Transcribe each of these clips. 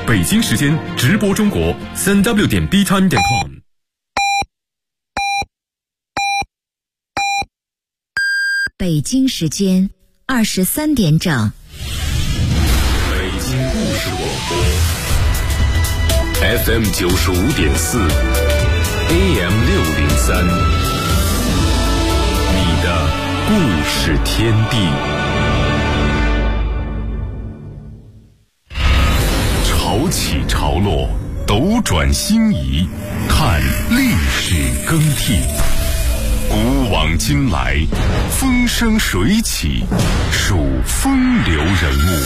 北京时间直播中国3w.btime.com。 北京时间23点整。 北京故事广播 FM 95.4 AM 603，你的故事天地。潮起潮落，斗转星移，看历史更替。古往今来，风生水起，数风流人物。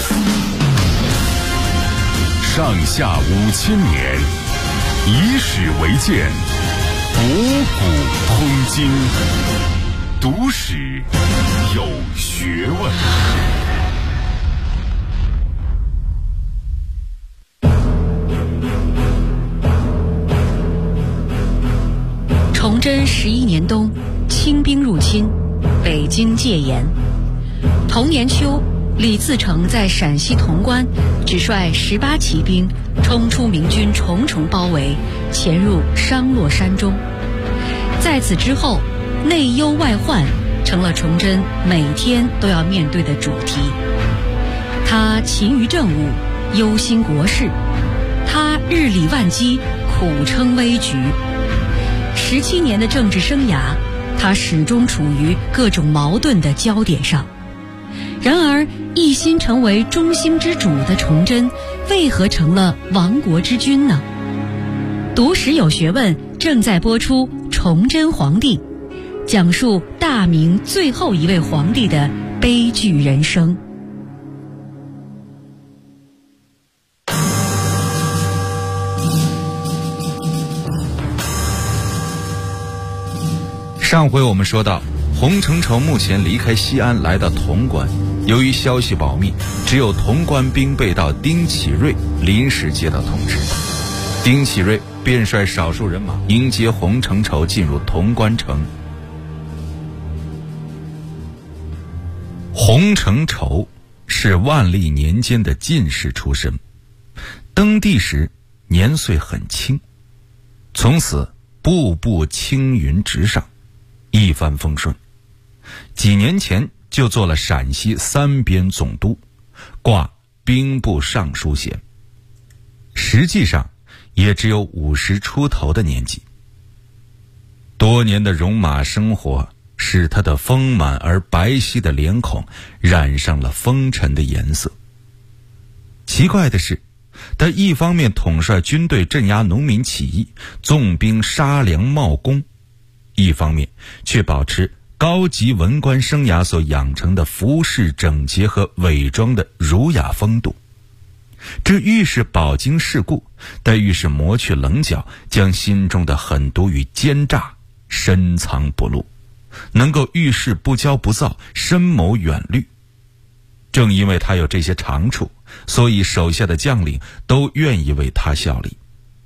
上下5000年，以史为鉴，博古通今，读史有学问。 崇祯11年冬，清兵入侵，北京戒严。同年秋，李自成在陕西潼关只率18骑兵冲出明军重重包围，潜入商洛山中。在此之后，内忧外患成了崇祯每天都要面对的主题。他勤于政务，忧心国事；他日理万机，苦撑危局。17年的政治生涯，他始终处于各种矛盾的焦点上。然而，一心成为中兴之主的崇祯，为何成了亡国之君呢？读史有学问正在播出《崇祯皇帝》，讲述大明最后一位皇帝的悲剧人生。 上回我们说到，洪承畴目前离开西安来到潼关，由于消息保密，只有潼关兵备道丁启瑞临时接到通知。丁启瑞便率少数人马迎接洪承畴进入潼关城。洪承畴是万历年间的进士出身，登第时年岁很轻，从此步步青云直上，一帆风顺。几年前就做了陕西3边总督，挂兵部尚书衔，实际上也只有50出头的年纪。多年的戎马生活使他的丰满而白皙的脸孔染上了风尘的颜色。奇怪的是，他一方面统帅军队镇压农民起义，纵兵杀粮冒功，一方面却保持高级文官生涯所养成的服饰整洁和伪装的儒雅风度。这愈是饱经世故，但愈是磨去棱角，将心中的狠毒与奸诈深藏不露，能够遇事不骄不躁，深谋远虑。正因为他有这些长处，所以手下的将领都愿意为他效力。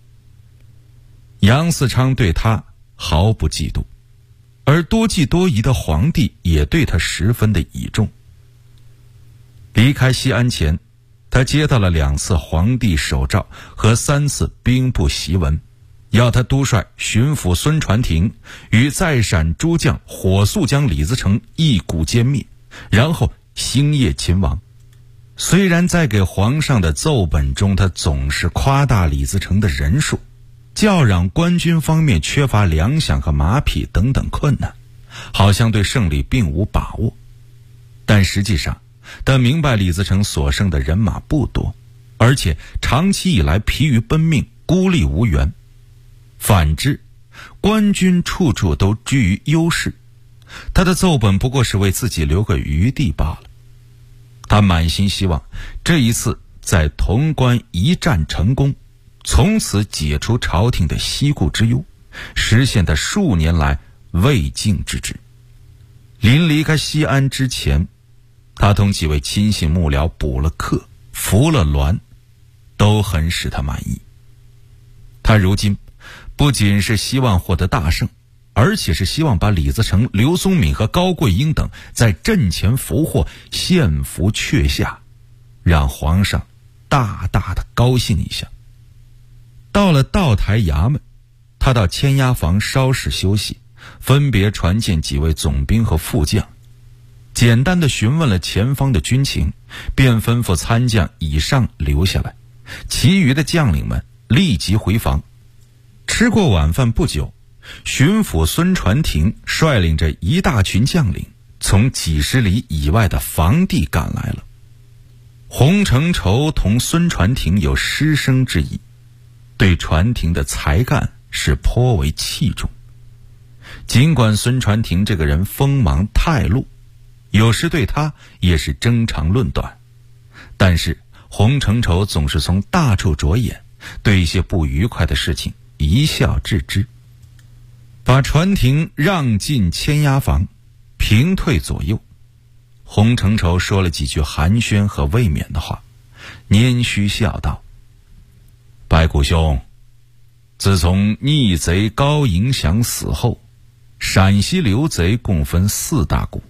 杨嗣昌对他毫不嫉妒，而多计多疑的皇帝也对他十分的倚重。离开西安前，他接到了2次皇帝手诏和3次兵部檄文，要他督率巡抚孙传庭与在陕诸将火速将李自成一鼓歼灭，然后星夜擒王。虽然在给皇上的奏本中，他总是夸大李自成的人数，叫嚷官军方面缺乏粮饷和马匹等等困难，好像对胜利并无把握，但实际上他明白李自成所剩的人马不多，而且长期以来疲于奔命，孤立无援。反之，官军处处都居于优势，他的奏本不过是为自己留个余地罢了。他满心希望这一次在潼关一战成功，从此解除朝廷的西顾之忧，实现他数年来未竟之志。临离开西安之前，他同几位亲信幕僚补了课，服了銮，都很使他满意。他如今不仅是希望获得大胜，而且是希望把李自成、刘宗敏和高桂英等在阵前俘获，献俘阙下，让皇上大大的高兴一下。到了道台衙门，他到牵押房稍事休息，分别传见几位总兵和副将，简单的询问了前方的军情，便吩咐参将以上留下来，其余的将领们立即回防。吃过晚饭不久，巡抚孙传庭率领着一大群将领从几十里以外的防地赶来了。洪承畴同孙传庭有师生之谊，对传庭的才干是颇为器重。尽管孙传庭这个人锋芒太露，有时对他也是争长论短，但是洪承畴总是从大处着眼，对一些不愉快的事情一笑置之，把传庭让进牵押房，平退左右。洪承畴说了几句寒暄和慰勉的话，拈须笑道：白骨兄，自从逆贼高迎祥死后，陕西刘贼共分4大股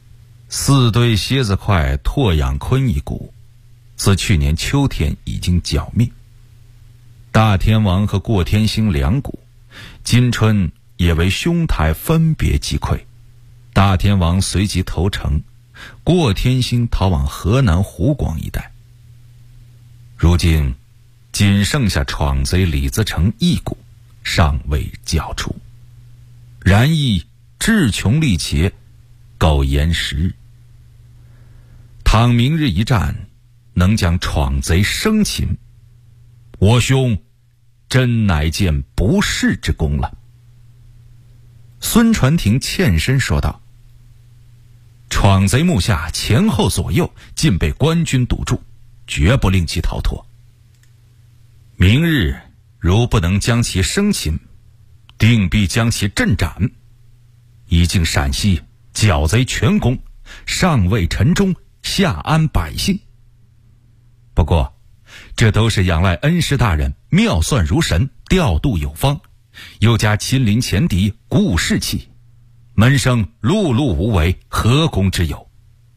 ，4对蝎子块拓养坤一股，自去年秋天已经剿灭。大天王和过天星2股，今春也为兄台分别击溃，大天王随即投诚，过天星逃往河南湖广一带。如今仅剩下闯贼李自成1股尚未剿除，然亦志穷力竭，苟延时日。倘明日一战能将闯贼生擒，我兄真乃见不世之功了。孙传庭欠身说道：闯贼目下前后左右尽被官军堵住，绝不令其逃脱。明日如不能将其生擒，定必将其镇斩，以尽陕西剿贼全功，上慰臣忠，下安百姓。不过这都是仰赖恩师大人妙算如神，调度有方，又加亲临前敌，鼓舞士气，门生碌碌无为，何功之有？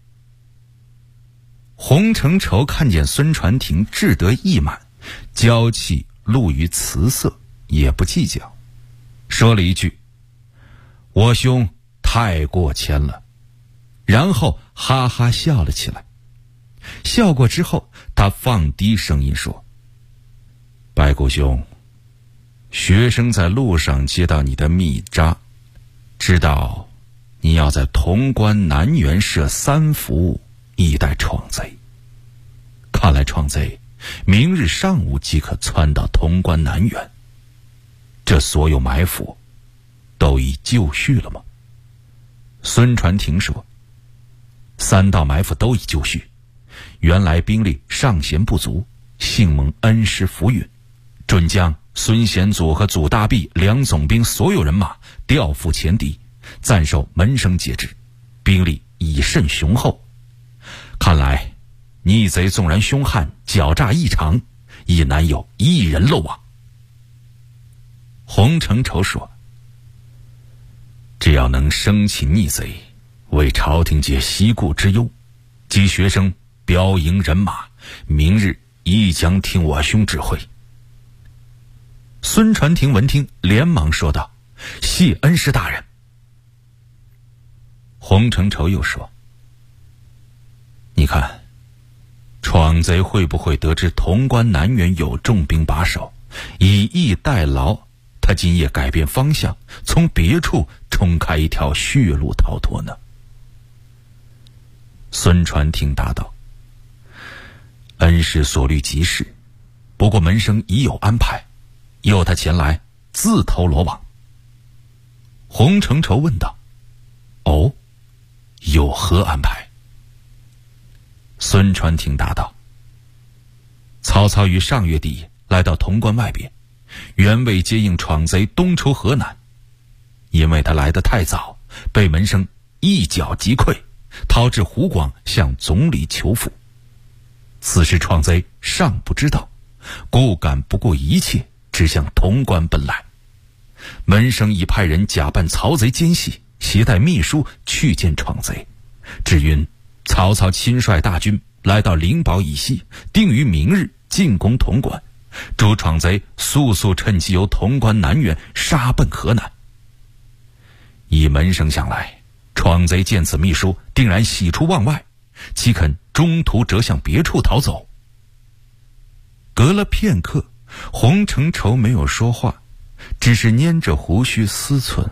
洪承畴看见孙传庭志得意满，娇气露于辞色，也不计较，说了一句：我兄太过谦了，然后哈哈笑了起来。笑过之后，他放低声音说：白骨兄，学生在路上接到你的密札，知道你要在潼关南园设3伏，以待闯贼。看来闯贼明日上午即可窜到潼关南园，这所有埋伏都已就绪了吗？孙传庭说：3道埋伏都已就绪，原来兵力尚嫌不足，幸蒙恩师抚允，准将孙显祖和祖大弼2总兵所有人马调赴前敌，暂受门生节制，兵力已甚雄厚。看来逆贼纵然凶悍，狡诈异常，亦难有一人漏网。洪承畴说：只要能生擒逆贼，为朝廷解息顾之忧，及学生标营人马，明日亦将听我兄指挥。孙传庭闻听，连忙说道：谢恩师大人。洪承畴又说：你看闯贼会不会得知潼关南园有重兵把守，以逸待劳，他今夜改变方向，从别处冲开一条血路逃脱呢？孙传庭答道：恩师所虑极是，不过门生已有安排，诱他前来自投罗网。洪承畴问道：哦，有何安排？孙传庭答道：曹操于上月底来到潼关外边，原为接应闯贼东出河南，因为他来得太早，被门生一脚击溃，逃至湖广向总理求抚。此时闯贼尚不知道，故敢不顾一切，只向潼关奔来。门生已派人假扮曹贼奸细，携带密书去见闯贼，只云曹操亲率大军来到灵宝以西，定于明日进攻潼关，诸闯贼速速趁机由潼关南援杀奔河南。以门声响来，闯贼见此密书，定然喜出望外，岂肯中途折向别处逃走？隔了片刻，洪承畴没有说话，只是捏着胡须思忖。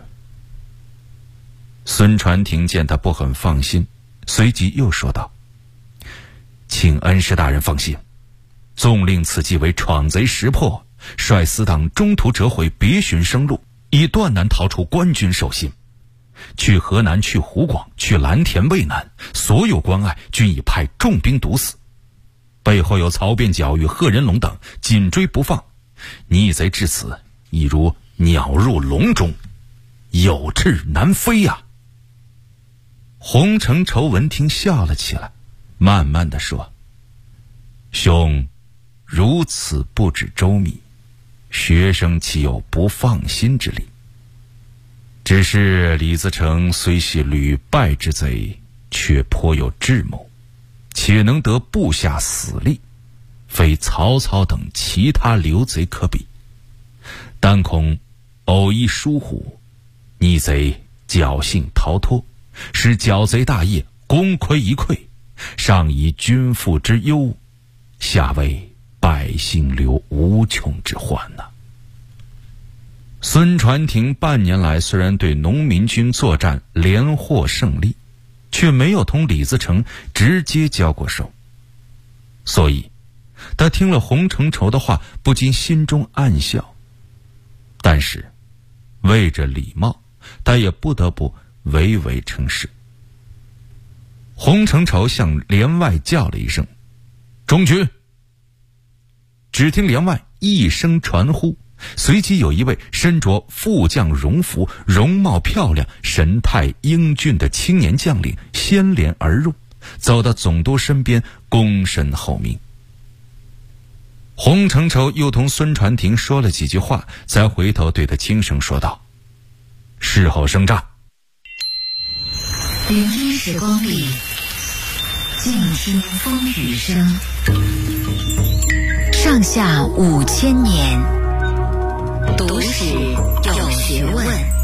孙传庭见他不很放心，随即又说道：请恩师大人放心，纵令此计为闯贼识破，率死党中途折回，别寻生路，已断难逃出官军手心。去河南，去湖广，去蓝田、渭南，所有关隘均已派重兵堵死，背后有曹变角与贺人龙等紧追不放，逆贼至此已如鸟入笼中，有志难飞呀。洪承畴闻听笑了起来，慢慢地说：兄如此布置周密，学生岂有不放心之理？只是李自成虽系屡败之贼，却颇有智谋，且能得部下死力，非曹操等其他流贼可比。但恐偶一疏忽，逆贼侥幸逃脱，使剿贼大业功亏一篑，上以君父之忧，下为百姓流无穷之患呐。孙传庭半年来虽然对农民军作战连获胜利，却没有同李自成直接交过手，所以他听了洪承畴的话，不禁心中暗笑。但是为着礼貌，他也不得不唯唯称是。洪承畴向连外叫了一声：中军。只听连外一声传呼，随即有一位身着副将戎服、容貌漂亮、神态英俊的青年将领掀帘而入，走到总督身边，躬身候命。洪承畴又同孙传庭说了几句话，才回头对他轻声说道：事后声战。 聆听时光里，静听风雨声。上下5000年，读史有学问。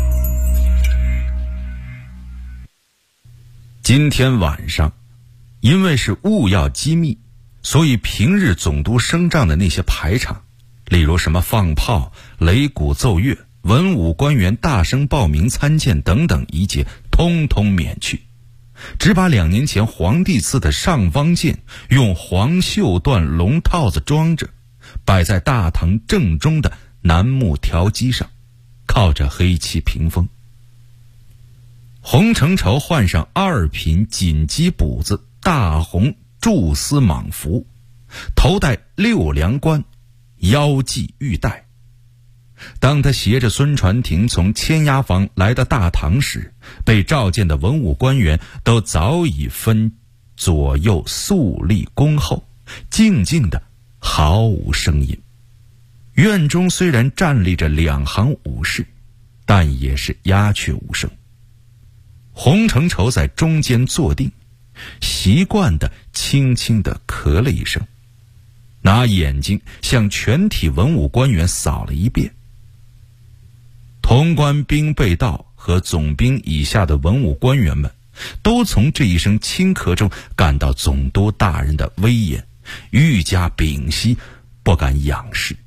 今天晚上，因为是务要机密，所以平日总督升帐的那些排场，例如什么放炮、擂鼓奏乐、文武官员大声报名参见等等一节，通通免去，只把2年前皇帝赐的尚方剑用黄绣缎龙套子装着，摆在大堂正中的楠木条基上，靠着黑漆屏风。洪承畴换上2品锦鸡补子大红苎丝蟒服，头戴6梁冠，腰系玉带。当他携着孙传庭从签押房来到大堂时，被召见的文武官员都早已分左右肃立恭候，静静的毫无声音。院中虽然站立着2行武士，但也是鸦雀无声。洪承畴在中间坐定，习惯地轻轻地咳了一声，拿眼睛向全体文武官员扫了一遍。潼关兵备道和总兵以下的文武官员们都从这一声轻咳中感到总督大人的威严，愈加屏息，不敢仰视。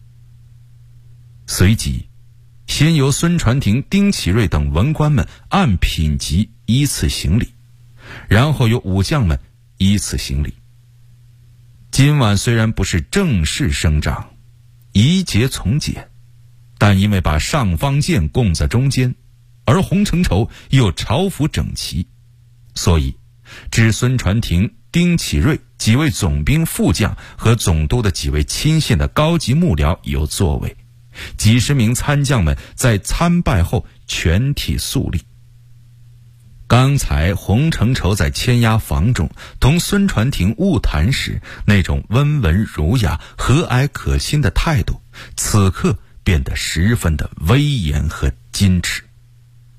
随即先由孙传庭、丁启瑞等文官们按品级依次行礼，然后由武将们依次行礼。今晚虽然不是正式升帐，仪节从简，但因为把尚方剑供在中间，而洪承畴又朝服整齐，所以只孙传庭、丁启瑞几位总兵副将和总督的几位亲信的高级幕僚有座位，几十名参将们在参拜后全体肃立。刚才洪承畴在签押房中同孙传庭晤谈时，那种温文儒雅、和蔼可亲的态度，此刻变得十分的威严和矜持。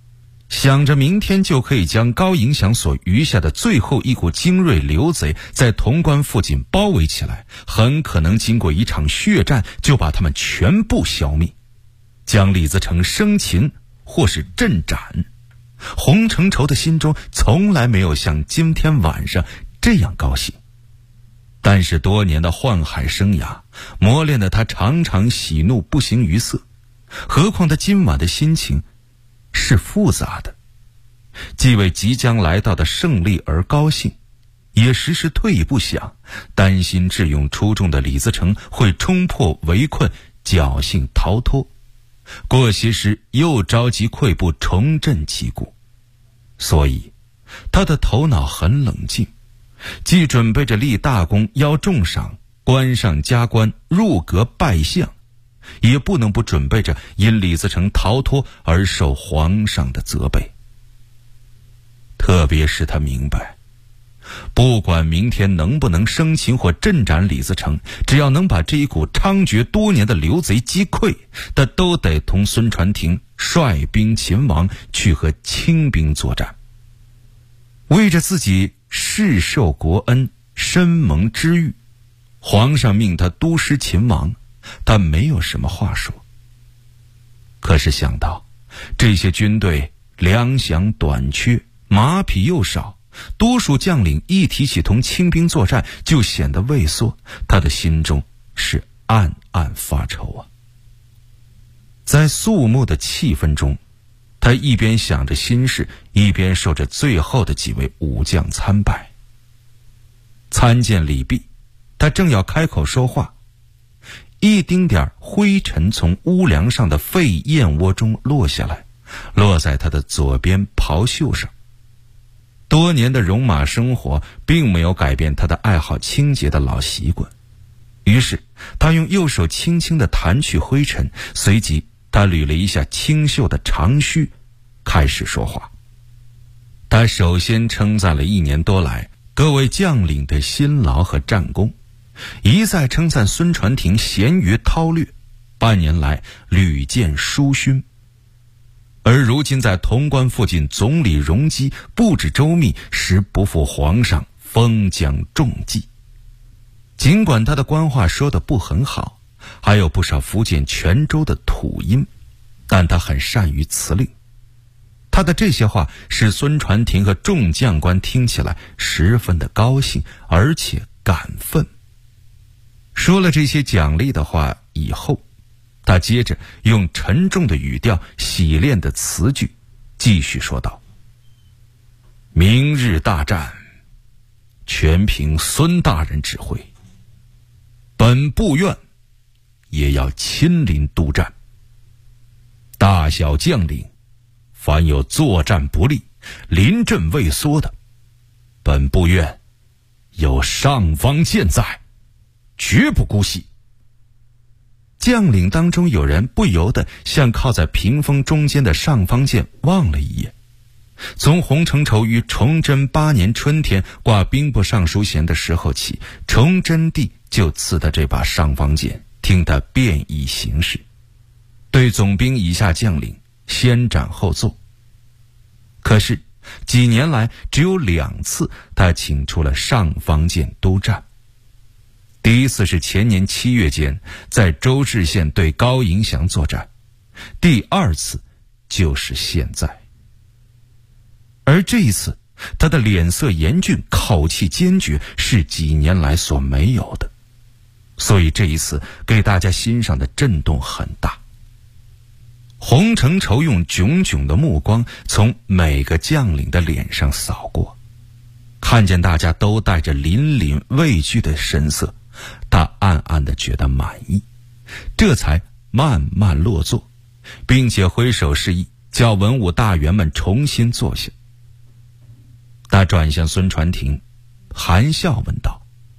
想着明天就可以将高迎祥所余下的最后一股精锐刘贼在潼关附近包围起来，很可能经过一场血战就把他们全部消灭，将李自成生擒或是镇斩。洪承畴的心中从来没有像今天晚上这样高兴，但是多年的宦海生涯磨练得他常常喜怒不形于色，何况他今晚的心情是复杂的，既为即将来到的胜利而高兴，也时时退一步想，担心智勇出众的李自成会冲破围困，侥幸逃脱，过些时又着急溃不重振旗鼓。所以他的头脑很冷静，既准备着立大功邀重赏，官上加官，入阁拜相，也不能不准备着因李自成逃脱而受皇上的责备。特别是他明白，不管明天能不能生擒或镇斩李自成，只要能把这一股猖獗多年的刘贼击溃，他都得同孙传庭率兵秦王去和清兵作战。为着自己世受国恩，深蒙知遇，皇上命他督师秦王，他没有什么话说。可是想到这些军队粮饷短缺，马匹又少，多数将领一提起同清兵作战就显得畏缩，他的心中是暗暗发愁啊。在肃穆的气氛中，他一边想着心事，一边受着最后的几位武将参拜。参见礼毕，他正要开口说话，一丁点灰尘从屋梁上的废燕窝中落下来，落在他的左边袍袖上。多年的戎马生活并没有改变他的爱好清洁的老习惯，于是他用右手轻轻地弹去灰尘，随即他捋了一下清秀的长须，开始说话。他首先称赞了1年多来各位将领的辛劳和战功，一再称赞孙传庭贤于韬略，半年来屡见殊勋。而如今在潼关附近总理容积布置周密，实不负皇上封将重记。尽管他的官话说得不很好，还有不少福建泉州的土音，但他很善于辞令。他的这些话使孙传庭和众将官听起来十分的高兴，而且感愤。说了这些奖励的话以后，他接着用沉重的语调洗练的词句继续说道：明日大战全凭孙大人指挥，本部院也要亲临督战，大小将领凡有作战不利、临阵畏缩的，本部院有上方剑在，绝不姑息。将领当中有人不由得向靠在屏风中间的上方剑望了一眼。从洪承畴于崇祯8年春天挂兵部尚书衔的时候起，崇祯帝就赐他这把上方剑，听他便以行事，对总兵以下将领先斩后奏。可是几年来只有2次他请出了上方剑督战。第一次是前年7月间在周至县对高迎祥作战，第2次就是现在。而这一次他的脸色严峻，口气坚决，是几年来所没有的，所以这一次给大家心上的震动很大。洪承畴用炯炯的目光从每个将领的脸上扫过，看见大家都带着凛凛畏惧的神色，他暗暗地觉得满意，这才慢慢落座，并且挥手示意叫文武大员们重新坐下。他转向孙传庭，含笑问道：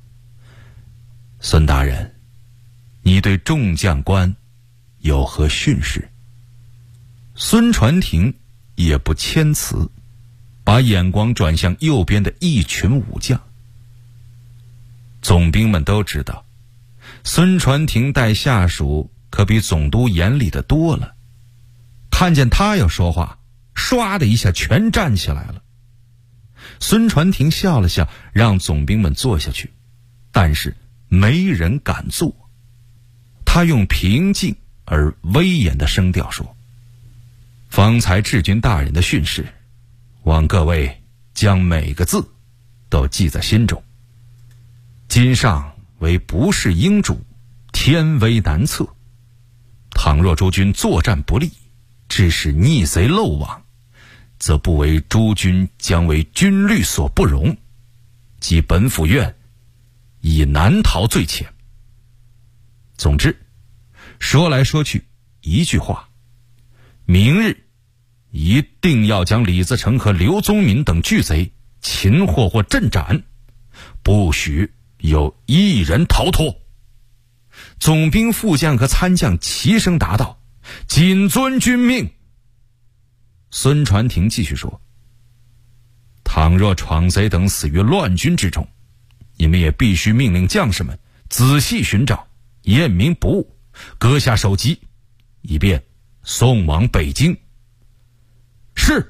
孙大人，你对众将官有何训示？孙传庭也不谦辞，把眼光转向右边的一群武将。总兵们都知道，孙传庭带下属可比总督严厉的多了，看见他要说话， 唰的一下全站起来了。孙传庭笑了笑，让总兵们坐下去，但是没人敢坐。他用平静而威严的声调说：方才治军大人的训示，望各位将每个字都记在心中。今上为不世英主，天威难测，倘若诸军作战不利，致使逆贼漏网，则不为诸军将为军律所不容，即本府院已难逃罪愆。总之，说来说去一句话，明日一定要将李自成和刘宗敏等巨贼擒获或镇斩，不许有一人逃脱。总兵、副将和参将齐声答道：谨遵军命。孙传庭继续说：倘若闯贼等死于乱军之中，你们也必须命令将士们仔细寻找，验明不误，割下首级，以便送往北京。是。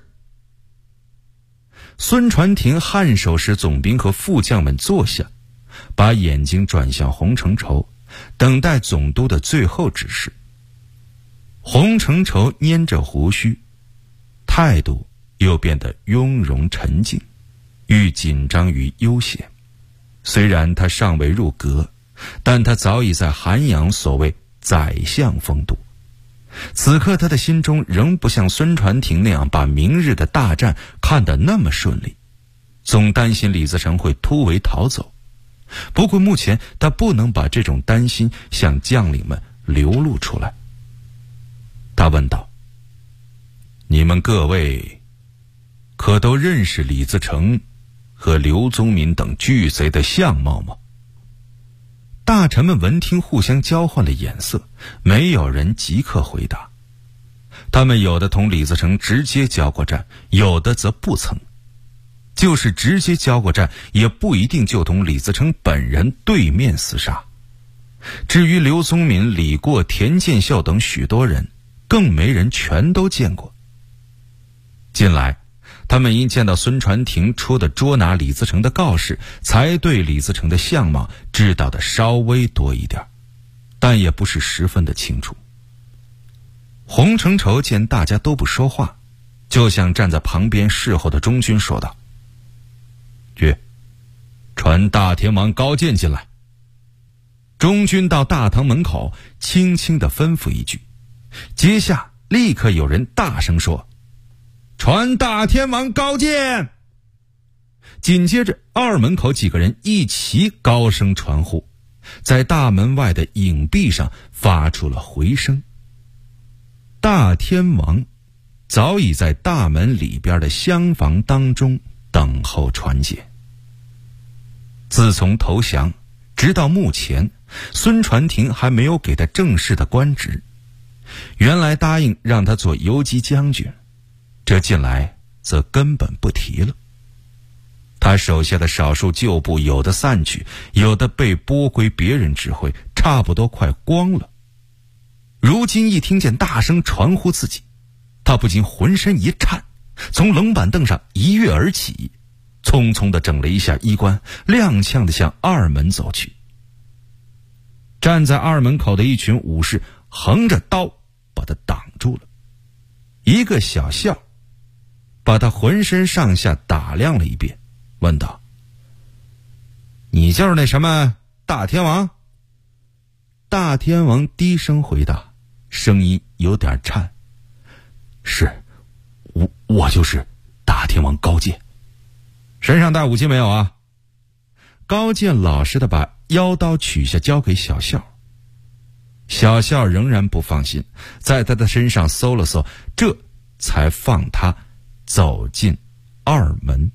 孙传庭颔首使总兵和副将们坐下，把眼睛转向洪承畴，等待总督的最后指示。洪承畴拈着胡须，态度又变得雍容沉静，愈紧张于悠闲。虽然他尚未入阁，但他早已在涵养所谓宰相风度。此刻他的心中仍不像孙传庭那样把明日的大战看得那么顺利，总担心李自成会突围逃走。不过目前他不能把这种担心向将领们流露出来。他问道：你们各位可都认识李自成和刘宗敏等巨贼的相貌吗？大臣们闻听，互相交换了眼色，没有人即刻回答。他们有的同李自成直接交过战，有的则不曾。就是直接交过战，也不一定就同李自成本人对面厮杀。至于刘宗敏、李过、田见孝等许多人，更没人全都见过。近来他们因见到孙传庭出的捉拿李自成的告示，才对李自成的相貌知道的稍微多一点，但也不是十分的清楚。洪承畴见大家都不说话，就向站在旁边侍候的中军说道：去，传大天王高渐进来。中军到大堂门口，轻轻地吩咐一句，接下立刻有人大声说：传大天王高渐。紧接着二门口几个人一齐高声传呼，在大门外的影壁上发出了回声。大天王早已在大门里边的厢房当中等候传简。自从投降直到目前，孙传庭还没有给他正式的官职。原来答应让他做游击将军，这近来则根本不提了。他手下的少数旧部有的散去，有的被拨归别人指挥，差不多快光了。如今一听见大声传呼自己，他不禁浑身一颤，从冷板凳上一跃而起，匆匆地整了一下衣冠，踉跄地向二门走去。站在二门口的一群武士横着刀把他挡住了。一个小校把他浑身上下打量了一遍，问道：你就是那什么大天王？大天王低声回答，声音有点颤：是，我就是大天王高渐。身上带武器没有啊？高渐老实的把腰刀取下交给小校。小校仍然不放心，在他的身上搜了搜，这才放他走进二门。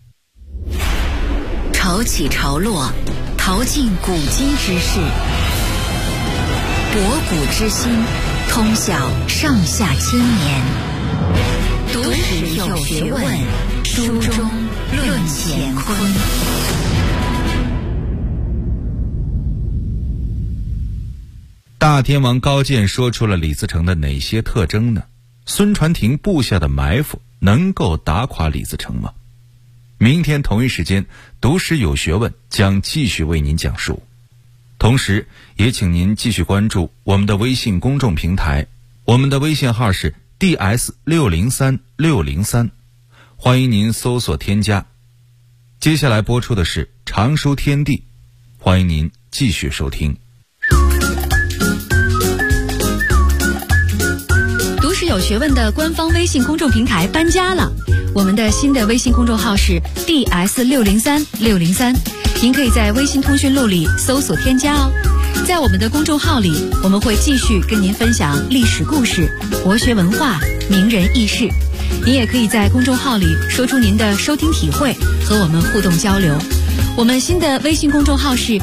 潮起潮落，淘尽古今之事，博古之今，通晓上下千年。读史有学问，书中论乾坤。 大天王高渐说出了李自成的哪些特征呢？孙传庭布下的埋伏能够打垮李自成吗？明天同一时间，读史有学问将继续为您讲述。同时也请您继续关注我们的微信公众平台，我们的微信号是 DS603603，欢迎您搜索添加。接下来播出的是常书天地，欢迎您继续收听。 读史有学问的官方微信公众平台搬家了，我们的新的微信公众号是 DS603603，您可以在微信通讯录里搜索添加哦。在我们的公众号里，我们会继续跟您分享历史故事、国学文化、名人轶事。您也可以在公众号里说出您的收听体会，和我们互动交流。我们新的微信公众号是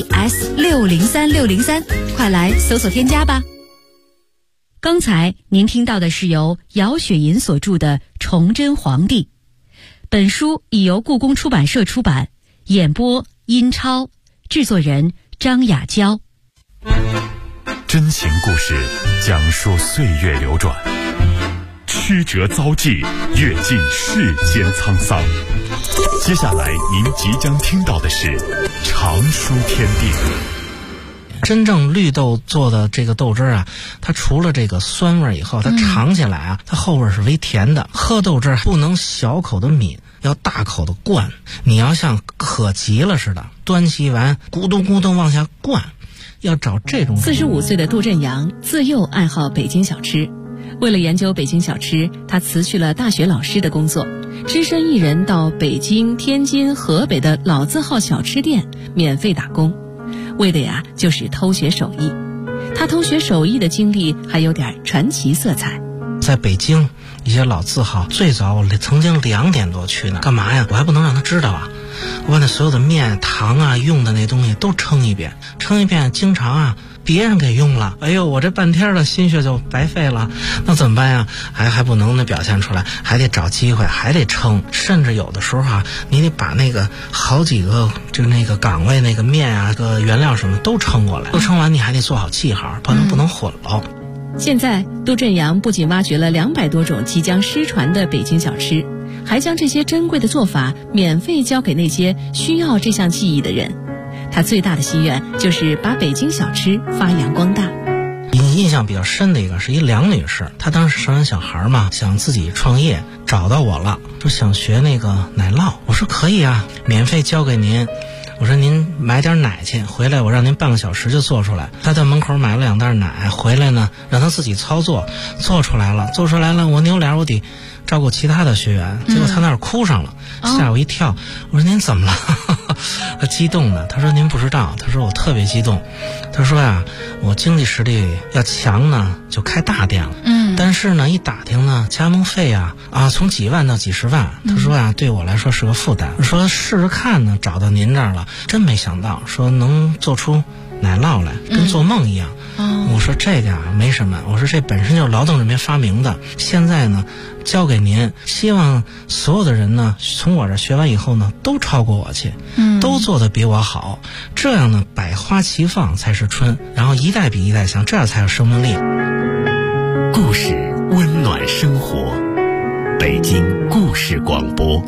DS603603，快来搜索添加吧。刚才您听到的是由姚雪银所著的《崇祯皇帝》，本书已由故宫出版社出版，演播殷超，制作人张雅娇。 真情故事讲述岁月流转，曲折遭际，阅尽世间沧桑。接下来您即将听到的是常书天地。 真正绿豆做的这个豆汁啊，它除了这个酸味以后，它尝起来啊，它后味是微甜的。喝豆汁不能小口的抿，要大口的灌。你要像渴急了似的，端起碗咕咚咕咚往下灌，要找这种。 45岁的杜振阳自幼爱好北京小吃，为了研究北京小吃，他辞去了大学老师的工作，只身一人到北京、天津、河北的老字号小吃店免费打工，为的呀就是偷学手艺。他偷学手艺的经历还有点传奇色彩。 在北京一些老字号，最早我曾经2点多去呢，干嘛呀？我还不能让他知道啊！我把那所有的面、糖啊、用的那东西都称一遍，经常啊别人给用了，哎呦，我这半天的心血就白费了，那怎么办呀？还不能表现出来，还得找机会，还得称，甚至有的时候啊，你得把那个好几个就那个岗位那个面啊、个原料什么都称过来，都称完你还得做好记号，不能混了。 现在杜振阳不仅挖掘了200多种即将失传的北京小吃，还将这些珍贵的做法免费教给那些需要这项技艺的人。他最大的心愿就是把北京小吃发扬光大。 印象比较深的一个是一梁女士，她当时生完小孩嘛，想自己创业，找到我了，说想学那个奶酪。我说可以啊，免费教给您。我说您买点奶去，回来我让您半个小时就做出来。他在门口买了2袋奶，回来呢让他自己操作，做出来了，我扭脸我得照顾其他的学员，结果他那儿哭上了，吓我一跳。我说您怎么了？他激动的，他说您不知道，他说我特别激动，他说呀，我经济实力要强呢就开大店了，但是呢一打听呢加盟费啊从几万到几十万，他说呀对我来说是个负担，说试试看呢，找到您这儿了，真没想到说能做出奶酪来，跟做梦一样。我说这个没什么，我说这本身就是劳动人民发明的，现在呢交给您，希望所有的人呢从我这学完以后呢都超过我去，都做得比我好，这样呢百花齐放才是春，然后一代比一代强，这样才有生命力。 故事温暖生活，北京故事广播。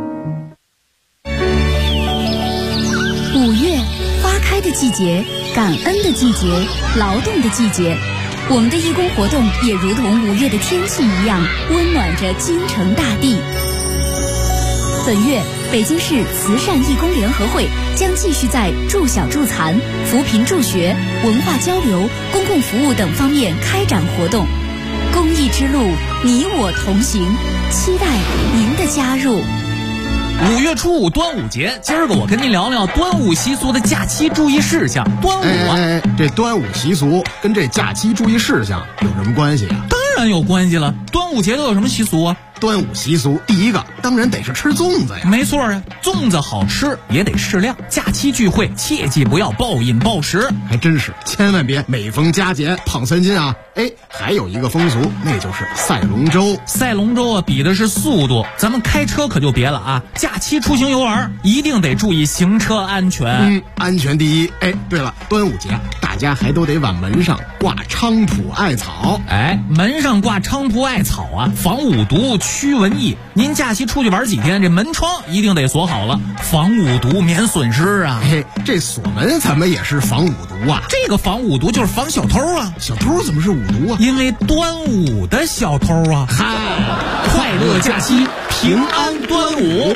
5月，花开的季节，感恩的季节，劳动的季节。我们的义工活动也如同5月的天气一样，温暖着京城大地。本月，北京市慈善义工联合会将继续在助小助残、扶贫助学、文化交流、公共服务等方面开展活动。公益之路，你我同行，期待您的加入。 5月初5端午节，今儿个我跟您聊聊端午习俗的假期注意事项。端午这端午习俗跟这假期注意事项有什么关系啊？ 当然有关系了。端午节都有什么习俗啊？ 端午习俗第一个当然得是吃粽子呀。 没错啊，粽子好吃也得适量，假期聚会切记不要暴饮暴食。 还真是，千万别每逢佳节胖3斤啊！还有一个风俗，那就是赛龙舟。 赛龙舟啊，比的是速度，咱们开车可就别了啊！假期出行游玩一定得注意行车安全。 安全第一。对了，端午节大家还都得往门上挂菖蒲艾草。 门上挂菖蒲艾草啊，防五毒、 驱蚊液。您假期出去玩几天，这门窗一定得锁好了，防五毒免损失啊。 这锁门咱们也是防五毒啊。 这个防五毒就是防小偷啊。 小偷怎么是五毒啊？ 因为端午的小偷啊。 嗨， 快乐假期，平安端午。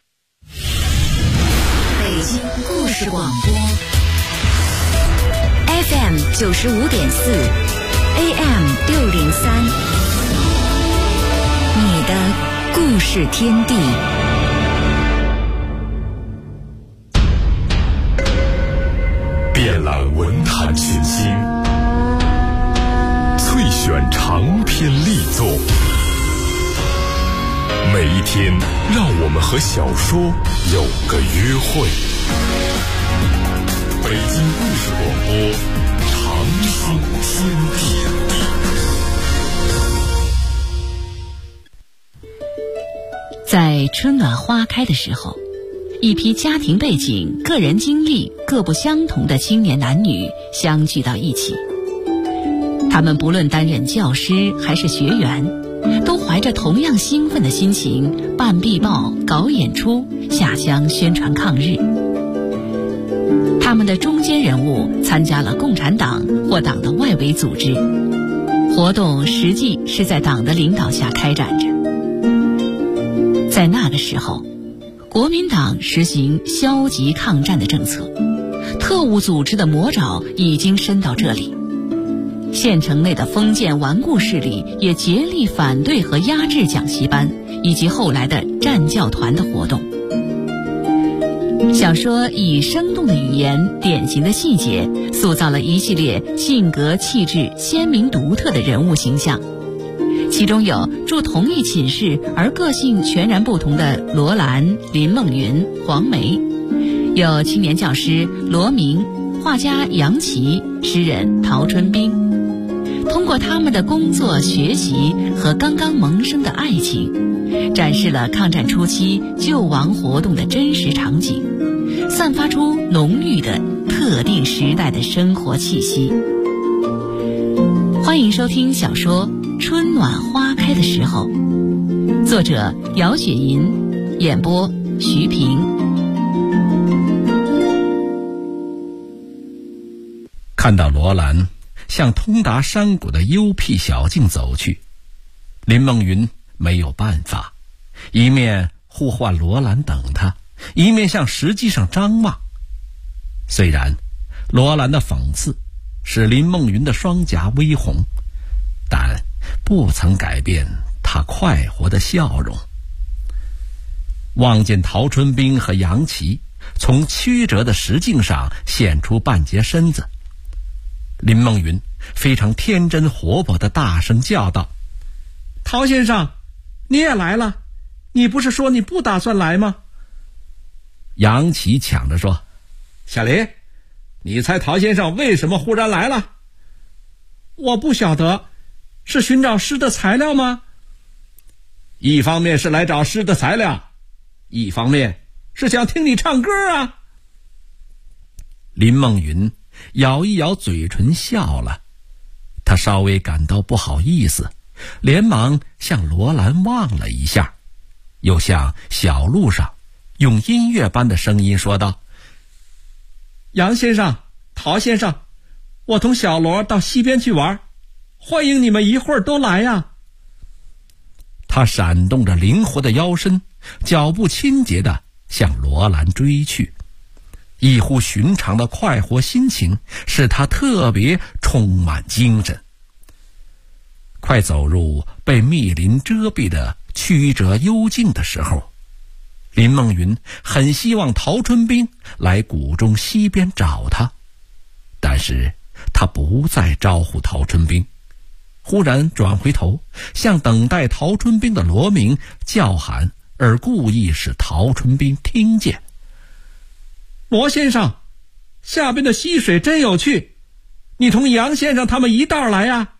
北京故事广播 FM 95.4 AM 603，你的故事天地。 遍览文坛群星，萃选长篇力作，每一天让我们和小说有个约会。北京故事广播，长星天地。 在春暖花开的时候，一批家庭背景、个人经历各不相同的青年男女相聚到一起。他们不论担任教师还是学员，都怀着同样兴奋的心情办壁报、搞演出、下乡宣传抗日。他们的中坚人物参加了共产党或党的外围组织，活动实际是在党的领导下开展着。在那个时候，国民党实行消极抗战的政策，特务组织的魔爪已经伸到这里。县城内的封建顽固势力也竭力反对和压制讲习班以及后来的战教团的活动。小说以生动的语言、典型的细节，塑造了一系列性格气质鲜明独特的人物形象。其中有住同一寝室而个性全然不同的罗兰、林梦云、黄梅，有青年教师罗明、画家杨琦、诗人陶春冰。通过他们的工作、学习和刚刚萌生的爱情，展示了抗战初期救亡活动的真实场景，散发出浓郁的特定时代的生活气息。欢迎收听小说《春暖花开的时候》，作者姚雪银，演播徐平。 看到罗兰向通达山谷的幽僻小径走去，林梦云没有办法，一面呼唤罗兰等他，一面向实际上张望。虽然罗兰的讽刺使林梦云的双颊微红，但不曾改变他快活的笑容。望见陶春冰和杨琦从曲折的石径上现出半截身子，林梦云非常天真活泼地大声叫道：“陶先生，你也来了？你不是说你不打算来吗？”杨琦抢着说：“小林，你猜陶先生为什么忽然来了？”“我不晓得，是寻找诗的材料吗？”“一方面是来找诗的材料，一方面是想听你唱歌啊。”林梦云咬一咬嘴唇笑了，他稍微感到不好意思，连忙向罗兰望了一下，又向小路上用音乐般的声音说道：“杨先生，陶先生，我同小罗到西边去玩，欢迎你们一会儿都来呀。”他闪动着灵活的腰身，脚步轻捷地向罗兰追去。异乎寻常的快活心情使他特别充满精神。快走入被密林遮蔽的曲折幽径的时候，林梦云很希望陶春冰来谷中西边找他，但是他不再招呼陶春冰，忽然转回头向等待陶春冰的罗明叫喊，而故意使陶春冰听见：“罗先生，下边的溪水真有趣，你同杨先生他们一道来呀。”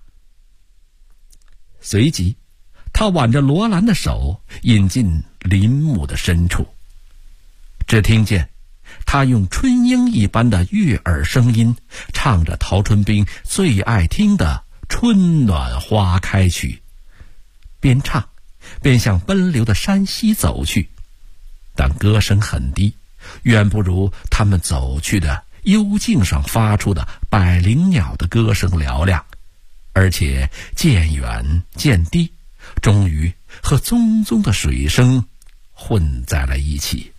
随即他挽着罗兰的手引进林木的深处，只听见他用春莺一般的悦耳声音唱着陶春冰最爱听的《春暖花开曲》，边唱便向奔流的山溪走去，但歌声很低，远不如他们走去的幽径上发出的百灵鸟的歌声嘹亮，而且渐远渐低，终于和淙淙的水声混在了一起。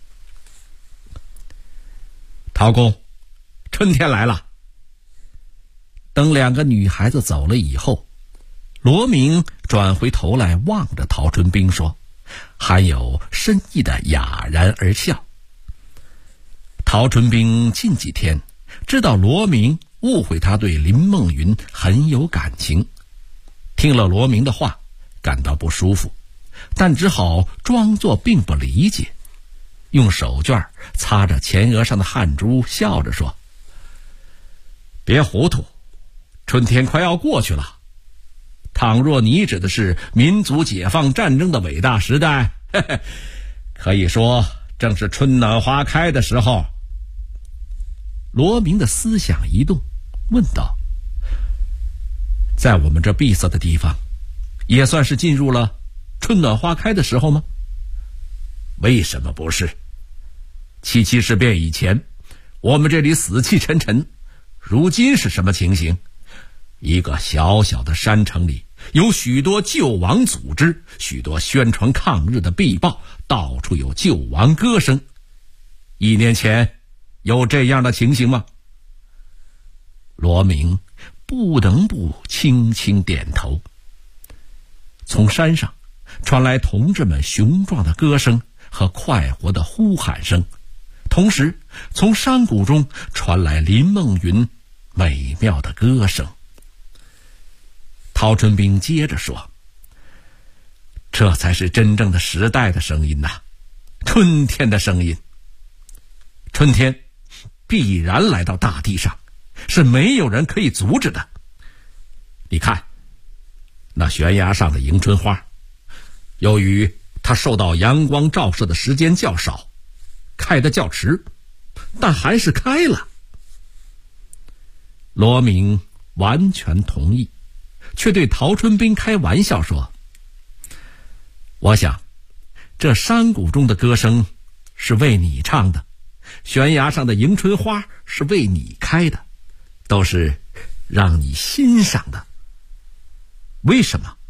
陶公，春天来了。等两个女孩子走了以后，罗明转回头来望着陶春冰说，含有深意的哑然而笑。陶春冰近几天知道罗明误会他对林梦云很有感情，听了罗明的话感到不舒服，但只好装作并不理解，用手绢擦着前额上的汗珠，笑着说，别糊涂，春天快要过去了，倘若你指的是民族解放战争的伟大时代，可以说正是春暖花开的时候。罗明的思想一动，问道，在我们这闭塞的地方也算是进入了春暖花开的时候吗？为什么不是？七七事变以前，我们这里死气沉沉，如今是什么情形？一个小小的山城里有许多救亡组织，许多宣传抗日的壁报，到处有救亡歌声。1年前有这样的情形吗？罗明不能不轻轻点头。从山上传来同志们雄壮的歌声和快活的呼喊声，同时从山谷中传来林梦云美妙的歌声。陶春冰接着说，这才是真正的时代的声音呐，春天的声音。春天必然来到大地上，是没有人可以阻止的。你看，那悬崖上的迎春花，由于它受到阳光照射的时间较少，开得较迟，但还是开了。罗明完全同意，却对陶春冰开玩笑说，我想这山谷中的歌声是为你唱的，悬崖上的迎春花是为你开的，都是让你欣赏的。为什么？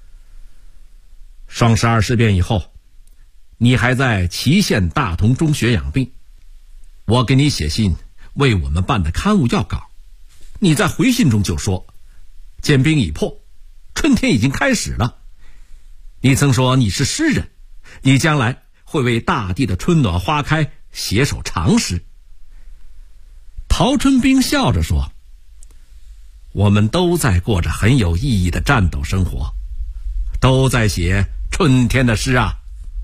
双12事变以后，你还在祁县大同中学养病，我给你写信为我们办的刊物要稿，你在回信中就说，坚冰已破，春天已经开始了。你曾说你是诗人，你将来会为大地的春暖花开写首长诗。陶春冰笑着说，我们都在过着很有意义的战斗生活，都在写春天的诗啊。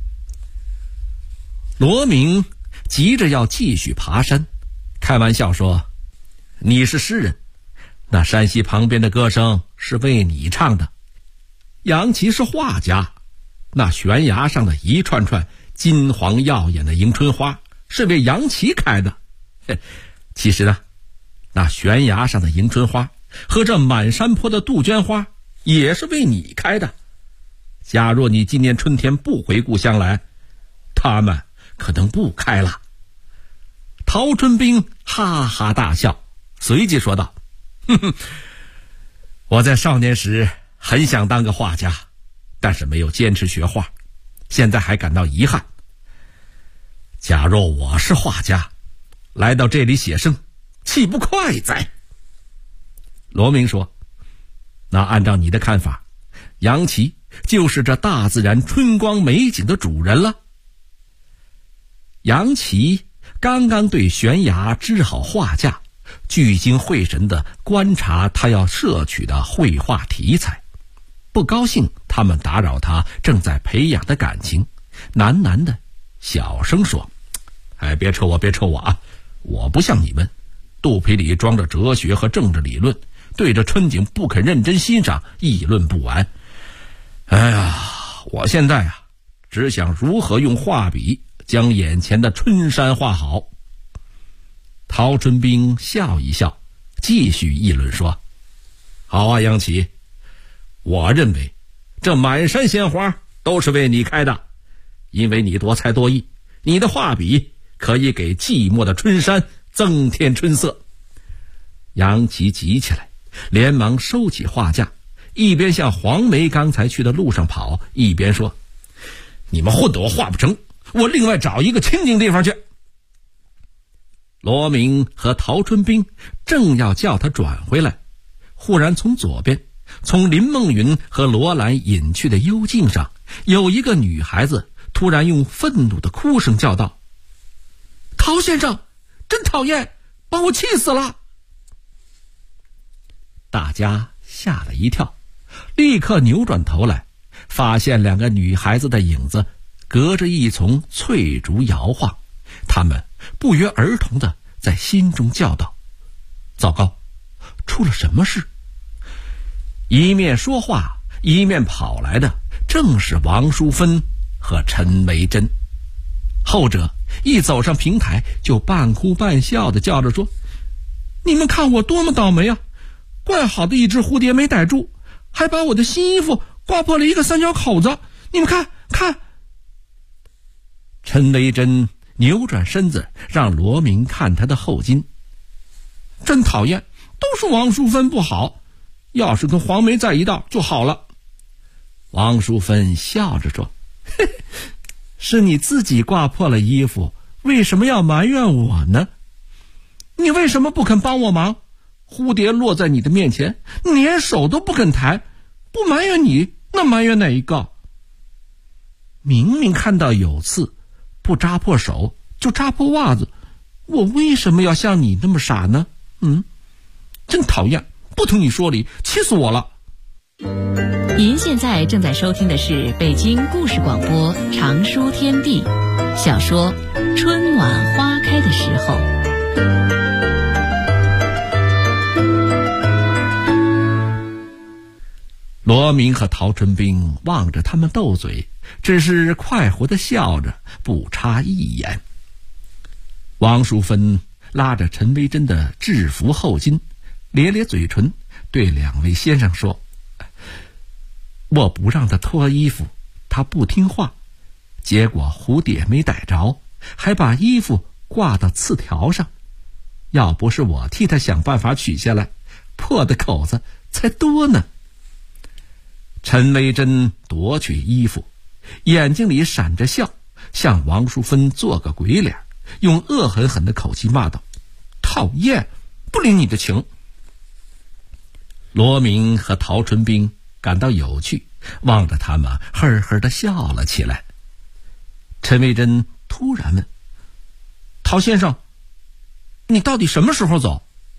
罗明急着要继续爬山，开玩笑说，你是诗人，那山溪旁边的歌声是为你唱的。杨琦是画家，那悬崖上的一串串金黄耀眼的迎春花是为杨琦开的。其实呢，那悬崖上的迎春花和这满山坡的杜鹃花也是为你开的。假若你今年春天不回故乡来，它们可能不开了。陶春冰哈哈大笑，随即说道，我在少年时很想当个画家，但是没有坚持学画，现在还感到遗憾。假若我是画家，来到这里写生，岂不快哉？罗明说，那按照你的看法，杨琦就是这大自然春光美景的主人了。杨琦刚刚对悬崖织好画架，聚精会神地观察他要摄取的绘画题材，不高兴他们打扰他正在培养的感情，喃喃地小声说，别扯我啊，我不像你们肚皮里装着哲学和政治理论，对着春景不肯认真欣赏，议论不完。我现在只想如何用画笔将眼前的春山画好。陶春冰笑一笑，继续议论说，好啊，杨琦，我认为这满山鲜花都是为你开的，因为你多才多艺，你的画笔可以给寂寞的春山增添春色。杨琦急起来，连忙收起画架，一边向黄梅刚才去的路上跑，一边说：你们混得我画不成，我另外找一个清静地方去。罗明和陶春冰正要叫他转回来，忽然从左边，从林梦云和罗兰隐去的幽径上，有一个女孩子突然用愤怒的哭声叫道：陶先生，真讨厌，把我气死了！大家吓了一跳，立刻扭转头来，发现两个女孩子的影子隔着一丛翠竹摇晃，他们不约而同地在心中叫道：糟糕，出了什么事？一面说话一面跑来的正是王淑芬和陈维珍。后者一走上平台就半哭半笑地叫着说：你们看我多么倒霉啊，怪好的一只蝴蝶没逮住，还把我的新衣服挂破了一个三角口子，你们看看。陈维珍扭转身子让罗明看他的后襟。真讨厌，都是王淑芬不好，要是跟黄梅在一道就好了。王淑芬笑着说：嘿，是你自己挂破了衣服，为什么要埋怨我呢？你为什么不肯帮我忙？蝴蝶落在你的面前，你连手都不肯抬，不埋怨你，那埋怨哪一个？明明看到有刺，不扎破手就扎破袜子，我为什么要像你那么傻呢？真讨厌，不听你说理，气死我了。 您现在正在收听的是北京故事广播长书天地小说《春暖花开的时候》。 罗明和陶春冰望着他们斗嘴，只是快活地笑着，不插一言。王淑芬拉着陈维珍的制服后襟，咧咧嘴唇，对两位先生说：我不让他脱衣服，他不听话，结果蝴蝶没逮着，还把衣服挂到刺条上，要不是我替他想办法取下来，破的口子才多呢。陈维珍夺取衣服，眼睛里闪着笑，向王淑芬做个鬼脸，用恶狠狠的口气骂道：讨厌，不领你的情。罗明和陶春冰感到有趣，望着他们呵呵地笑了起来。陈维珍突然问：陶先生，你到底什么时候走？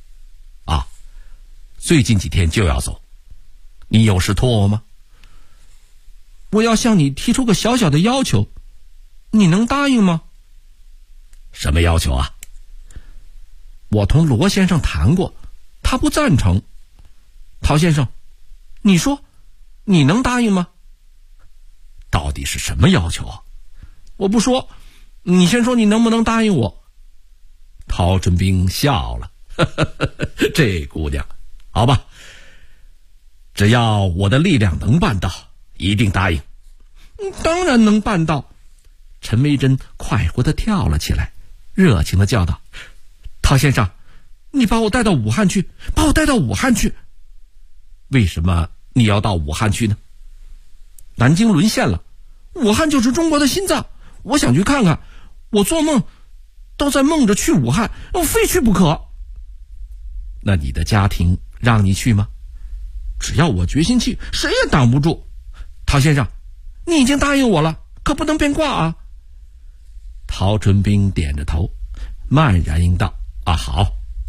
最近几天就要走。你有事托我吗？我要向你提出个小小的要求，你能答应吗？什么要求啊？我同罗先生谈过，他不赞成。陶先生，你说你能答应吗？到底是什么要求啊？我不说，你先说你能不能答应我。陶春冰笑了，这姑娘好吧，只要我的力量能办到，一定答应。当然能办到。陈维珍快活地跳了起来，热情地叫道：陶先生，你把我带到武汉去，把我带到武汉去。为什么你要到武汉去呢？南京沦陷了，武汉就是中国的心脏，我想去看看，我做梦都在梦着去武汉，我非去不可。那你的家庭让你去吗？只要我决心去，谁也挡不住。陶先生，你已经答应我了，可不能变卦啊。陶春冰点着头，漫然应道：好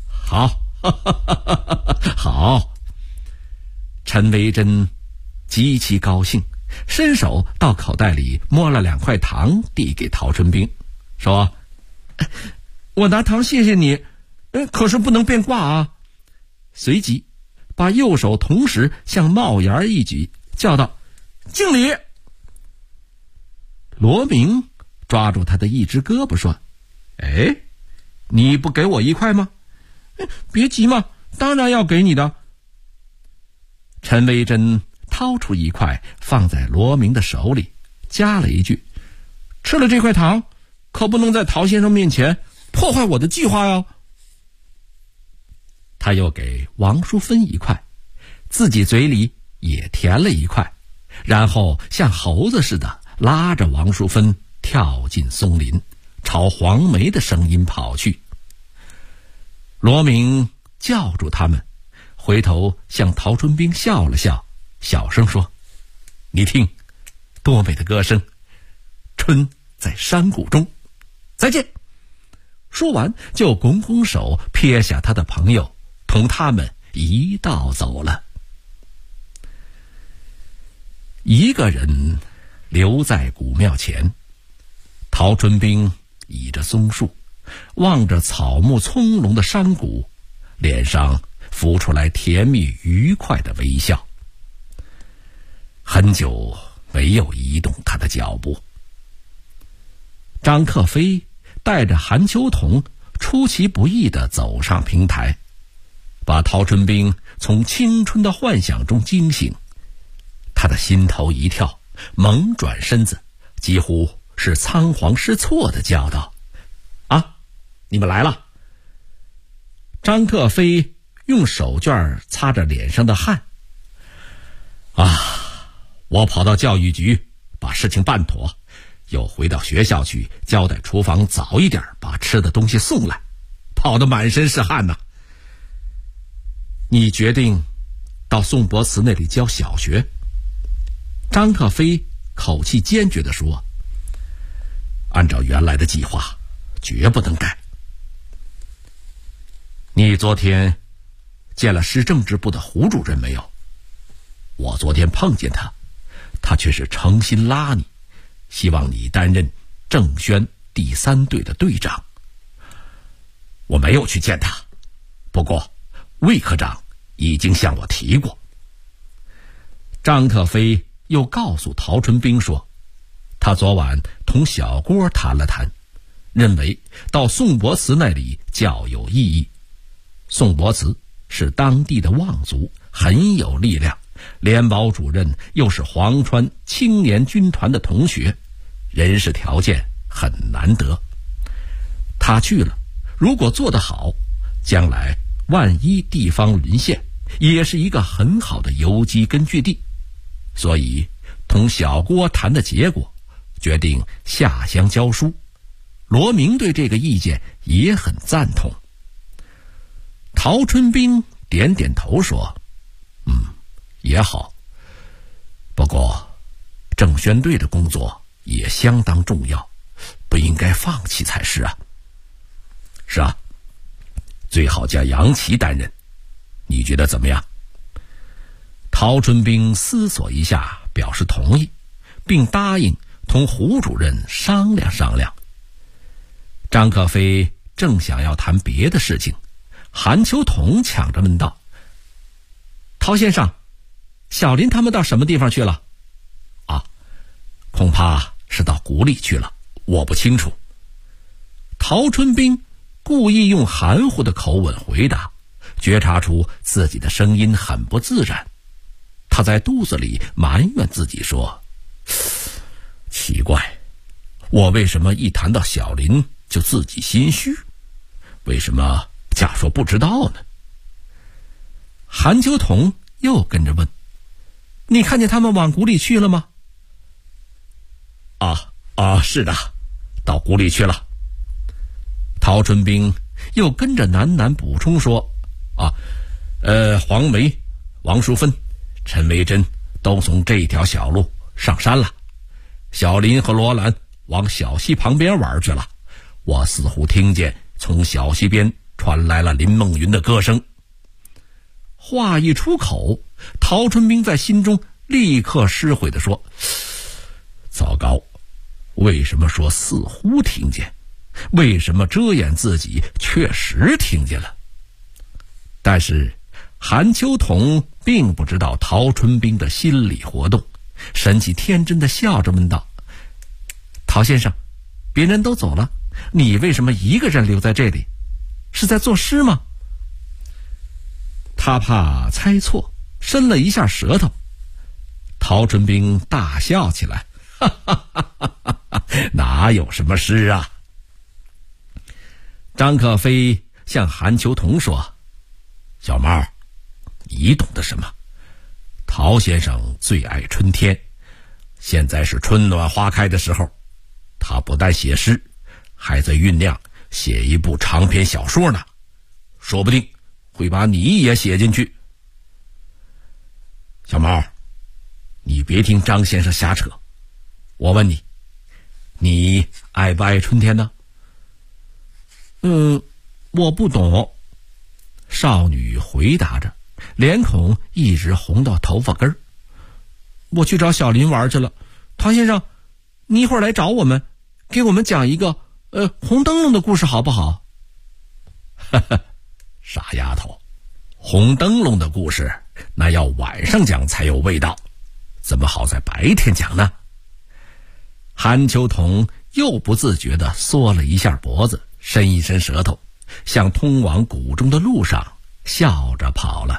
好。陈维珍极其高兴，伸手到口袋里摸了2块糖，递给陶春冰，说：我拿糖谢谢你，可是不能变卦啊。随即把右手同时向帽檐一举，叫道：敬礼。罗明抓住他的一只胳膊说：你不给我1块吗？别急嘛，当然要给你的。陈维珍掏出1块放在罗明的手里， 加了一句：“吃了这块糖，可不能在陶先生面前破坏我的计划哟。”他又给王淑芬一块，自己嘴里也填了一块，然后像猴子似的拉着王淑芬跳进松林，朝黄梅的声音跑去。罗明叫住他们，回头向陶春冰笑了笑，小声说：“你听，多美的歌声，春在山谷中，再见。”说完就拱拱手，撇下他的朋友，同他们一道走了。一个人留在古庙前，陶春冰倚着松树，望着草木葱茏的山谷，脸上浮出来甜蜜愉快的微笑。很久没有移动他的脚步。张克飞带着韩秋桐出其不意地走上平台，把陶春冰从青春的幻想中惊醒。他的心头一跳，猛转身子，几乎是仓皇失措地叫道：“啊，你们来了！”张克飞用手绢擦着脸上的汗：“我跑到教育局把事情办妥，又回到学校去交代厨房早一点把吃的东西送来，跑得满身是汗呐。”“你决定到宋伯祠那里教小学？”张克飞口气坚决地说：“按照原来的计划，绝不能改。”“你昨天见了市政治部的胡主任没有？”“我昨天碰见他，他却是诚心拉你，希望你担任政宣第3队的队长。”“我没有去见他，不过魏科长已经向我提过。”张克飞又告诉陶春冰说，他昨晚同小郭谈了谈，认为到宋伯祠那里较有意义。宋伯祠是当地的望族，很有力量，联保主任又是黄川青年军团的同学，人事条件很难得。他去了，如果做得好，将来万一地方沦陷，也是一个很好的游击根据地。所以同小郭谈的结果，决定下乡教书。罗明对这个意见也很赞同。陶春冰点点头说：“也好，不过政宣队的工作也相当重要，不应该放弃才是啊。”“是啊，最好叫杨琦担任，你觉得怎么样？”陶春冰思索一下，表示同意，并答应同胡主任商量商量。张克飞正想要谈别的事情，韩秋桐抢着问道：“陶先生，小林他们到什么地方去了？”“恐怕是到谷里去了，我不清楚。”陶春冰故意用含糊的口吻回答，觉察出自己的声音很不自然。他在肚子里埋怨自己说：“奇怪，我为什么一谈到小林就自己心虚？为什么假说不知道呢？”韩秋桐又跟着问：“你看见他们往谷里去了吗？”“是的，到谷里去了。”陶春冰又跟着喃喃补充说：“黄梅、王淑芬、陈维珍都从这条小路上山了，小林和罗兰往小溪旁边玩去了。我似乎听见从小溪边传来了林梦云的歌声。”话一出口，陶春冰在心中立刻失悔地说：“糟糕，为什么说似乎听见？为什么遮掩自己确实听见了？”但是韩秋桐并不知道陶春冰的心理活动，神气天真的笑着问道：“陶先生，别人都走了，你为什么一个人留在这里？是在作诗吗？”他怕猜错，伸了一下舌头。陶春冰大笑起来：“ 哪有什么事啊？张克飞向韩秋桐说：“小猫，你懂得什么？陶先生最爱春天，现在是春暖花开的时候，他不但写诗，还在酝酿写一部长篇小说呢，说不定会把你也写进去。小猫，你别听张先生瞎扯，我问你，你爱不爱春天呢？” 我不懂。 少女回答着，脸孔一直红到头发根儿。 我去找小林玩去了。唐先生，你一会儿来找我们，给我们讲一个红灯笼的故事好不好？ 哈哈，傻丫头，红灯笼的故事那要晚上讲才有味道，怎么好在白天讲呢？韩秋桐又不自觉地缩了一下脖子，伸一伸舌头，向通往谷中的路上笑着跑了。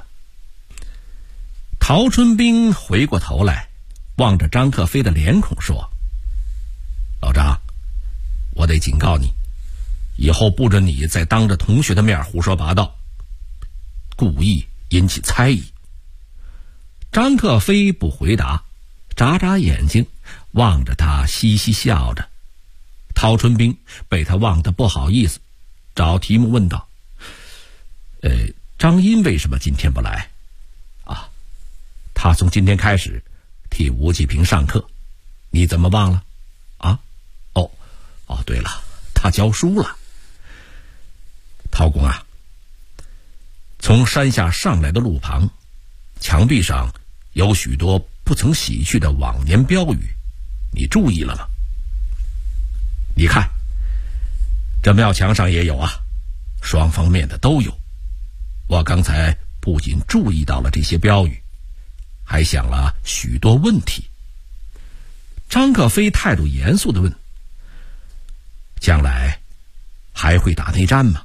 陶春冰回过头来，望着张克飞的脸孔说：“老张，我得警告你，以后不准你再当着同学的面胡说八道，故意引起猜疑。”张克飞不回答，眨眨眼睛望着他，嘻嘻笑着。陶春冰被他望得不好意思，找题目问道：“张茵为什么今天不来？”“啊，他从今天开始替吴继平上课，你怎么忘了？”“啊，哦，对了，他教书了。”“陶公啊，从山下上来的路旁，墙壁上有许多不曾洗去的往年标语，你注意了吗？”“你看，这庙墙上也有啊，双方面的都有。我刚才不仅注意到了这些标语，还想了许多问题。”张克飞态度严肃地问：“将来还会打内战吗？”“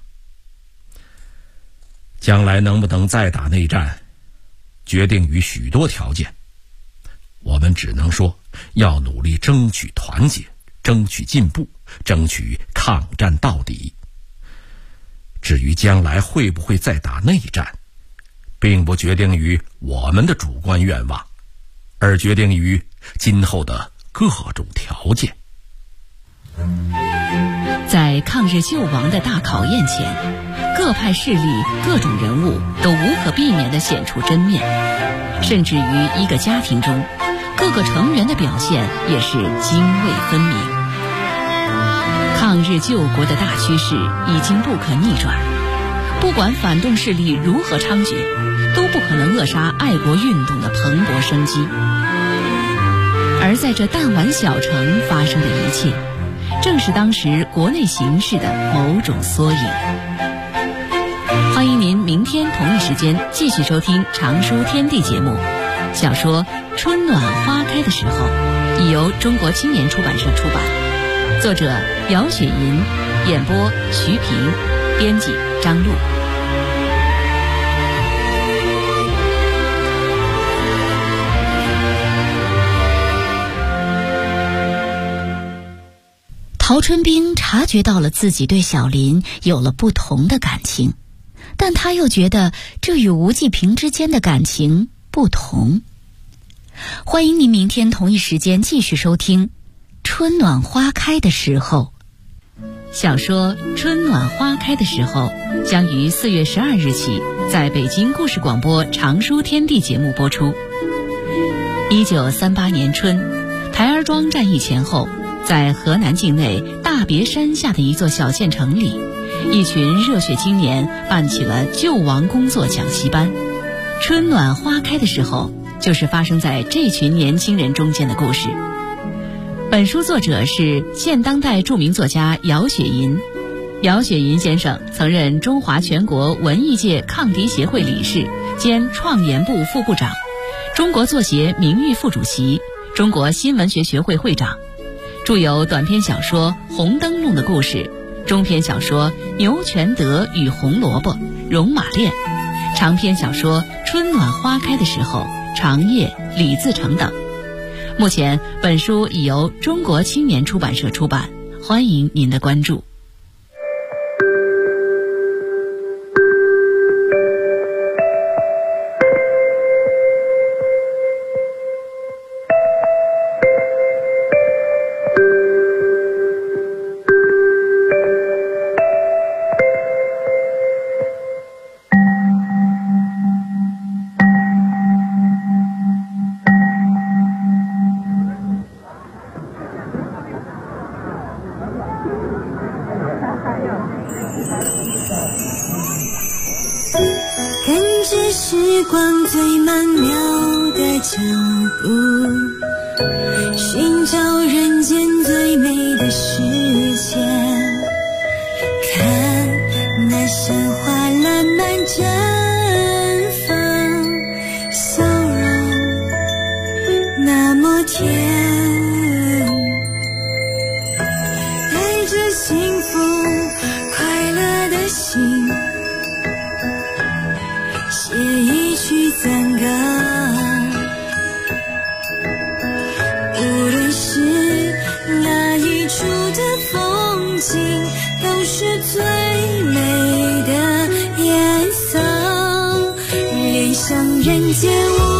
将来能不能再打内战，决定于许多条件。我们只能说要努力争取团结，争取进步，争取抗战到底。至于将来会不会再打内战，并不决定于我们的主观愿望，而决定于今后的各种条件。” 在抗日救亡的大考验前，各派势力、各种人物都无可避免地显出真面，甚至于一个家庭中，各个成员的表现也是泾渭分明。抗日救国的大趋势已经不可逆转，不管反动势力如何猖獗，都不可能扼杀爱国运动的蓬勃生机。而在这弹丸小城发生的一切，正是当时国内形势的某种缩影。欢迎您明天同一时间继续收听《常书天地》节目。小说《春暖花开的时候》已由中国青年出版社出版，作者姚雪银，演播徐平，编辑张璐。 陶春冰察觉到了自己对小林有了不同的感情，但他又觉得这与吴继平之间的感情不同。欢迎您明天同一时间继续收听《春暖花开的时候》。 小说《春暖花开的时候》将于4月12日起在北京故事广播《常书天地》节目播出。1938年春，台儿庄战役前后，在河南境内大别山下的一座小县城里，一群热血青年办起了救亡工作讲习班。春暖花开的时候，就是发生在这群年轻人中间的故事。本书作者是现当代著名作家姚雪银。姚雪银先生曾任中华全国文艺界抗敌协会理事兼创研部副部长，中国作协名誉副主席，中国新文学学会会长，著有短篇小说《红灯笼的故事》，中篇小说《牛全德与红萝卜》《戎马恋》，长篇小说《春暖花开的时候》《长夜》《李自成》等。 目前本书已由中国青年出版社出版，欢迎您的关注。 时光最曼妙的脚步，寻找人间最美的世界，看那鲜花烂漫绽放，笑容那么甜，带着幸福快乐的心，写一曲赞歌，无论是哪一处的风景，都是最美的颜色，恋上人间无